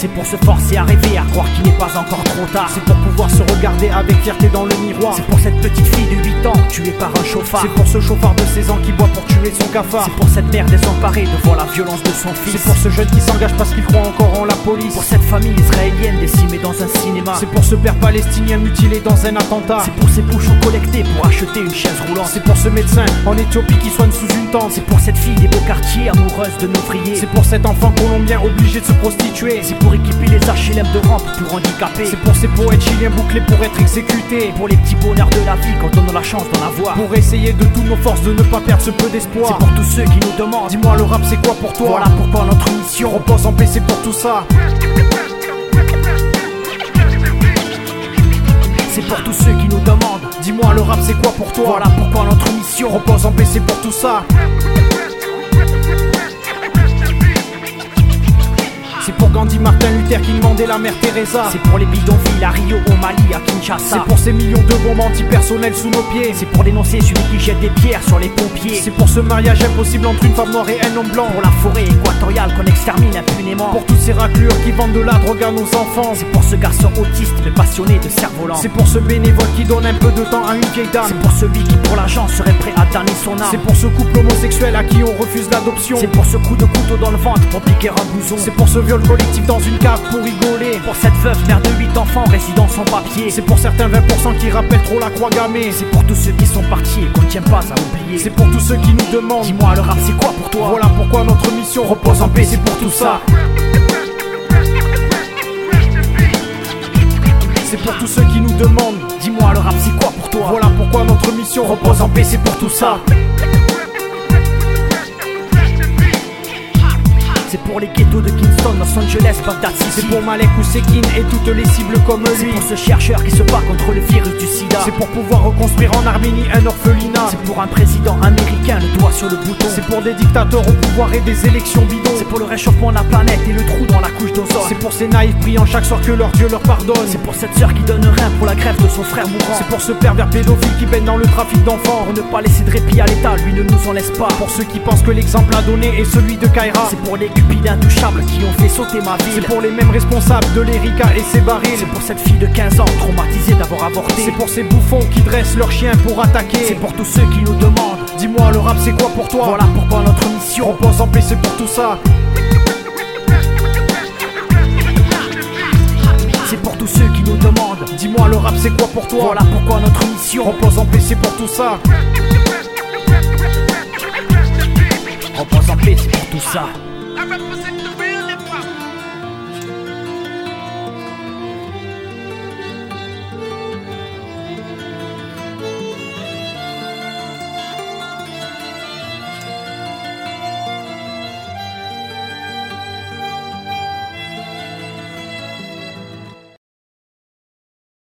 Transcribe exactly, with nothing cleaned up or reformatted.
C'est pour se forcer à rêver, à croire qu'il n'est pas encore trop tard. C'est pour pouvoir se regarder avec fierté dans le miroir. C'est pour cette petite fille de huit ans tuée par un chauffard. C'est pour ce chauffard de seize ans qui boit pour tuer son cafard. C'est pour cette mère désemparée devant la violence de son fils. C'est pour ce jeune qui s'engage parce qu'il croit encore en la police. Pour cette famille israélienne décimée dans un cinéma. C'est pour ce père palestinien mutilé dans un attentat. C'est pour ces bouchons collectés pour acheter une chaise roulante. C'est pour ce médecin en Éthiopie qui soigne sous une tente. C'est pour cette fille des beaux quartiers amoureuse de ouvriers. C'est pour cet enfant colombien obligé de se prostituer. C'est pour équiper les H L M de rampe pour handicapés. C'est pour ces poètes chiliens bouclés pour être exécutés. Pour les petits bonheurs de la vie quand on a la chance d'en avoir. Pour essayer de toutes nos forces de ne pas perdre ce peu d'espoir. C'est pour tous ceux qui nous demandent, dis-moi le rap c'est quoi pour toi? Voilà pourquoi notre mission repose en paix, c'est pour tout ça. C'est pour tous ceux qui nous demandent, dis-moi le rap c'est quoi pour toi? Voilà pourquoi notre mission repose en paix, c'est pour tout ça. C'est pour Gandhi, Martin Luther King, Mandela, Mère Teresa. C'est pour les bidonvilles à Rio, au Mali, à Kinshasa. C'est pour ces millions de bombes antipersonnelles sous nos pieds. C'est pour dénoncer celui qui jette des pierres sur les pompiers. C'est pour ce mariage impossible entre une femme noire et un homme blanc. Pour la forêt équatoriale qu'on extermine impunément. Pour tous ces raclures qui vendent de la drogue à nos enfants. C'est pour ce garçon autiste mais passionné de cerf-volant. C'est pour ce bénévole qui donne un peu de temps à une vieille dame. C'est pour celui qui pour l'argent serait prêt à donner son âme. C'est pour ce couple homosexuel à qui on refuse l'adoption. C'est pour ce coup de couteau dans le ventre pour piquer un blouson. C'est pour ce viol collectif dans une cave pour rigoler. Pour cette veuve mère de huit enfants résidant sans papier. C'est pour certains vingt pour cent qui rappellent trop la croix gammée. C'est pour tous ceux qui sont partis et qu'on ne tient pas à oublier. C'est pour tous ceux qui nous demandent, dis-moi le rap c'est quoi pour toi? Voilà pourquoi notre mission repose en paix, c'est pour tout ça. C'est pour tous ceux qui nous demandent, dis-moi le rap c'est quoi pour toi? Voilà pourquoi notre mission repose en paix, c'est pour tout ça. C'est pour les ghettos de Kingston, Los Angeles, Bagdad City. C'est pour Malek Ousekine et toutes les cibles comme lui. C'est pour ce chercheur qui se bat contre le virus du sida. C'est pour pouvoir reconstruire en Arménie un orphelinat. C'est pour un président américain, le doigt sur le bouton. C'est pour des dictateurs au pouvoir et des élections bidons. C'est pour le réchauffement de la planète et le trou dans la couche d'ozone. C'est pour ces naïfs priant chaque soir que leur Dieu leur pardonne. C'est pour cette sœur qui donne rien pour la grève de son frère mourant. C'est pour ce pervers pédophile qui baigne dans le trafic d'enfants. Pour ne pas laisser de répit à l'État, lui ne nous en laisse pas. Pour ceux qui pensent que l'exemple à donner est celui de Kaira. C'est pour les cupides intouchables qui ont fait sauter ma ville. C'est pour les mêmes responsables de l'Erika et ses barils. C'est pour cette fille de quinze ans traumatisée d'avoir avorté. C'est pour ces bouffons qui dressent leurs chiens pour attaquer. C'est pour tous ceux qui nous demandent, dis-moi le rap c'est quoi pour toi? Voilà pourquoi notre mission repose en paix, c'est pour tout ça. C'est pour tous ceux qui nous demandent, dis-moi le rap c'est quoi pour toi? Voilà pourquoi notre mission repose en paix, c'est pour tout ça. Repose en paix, c'est pour tout ça.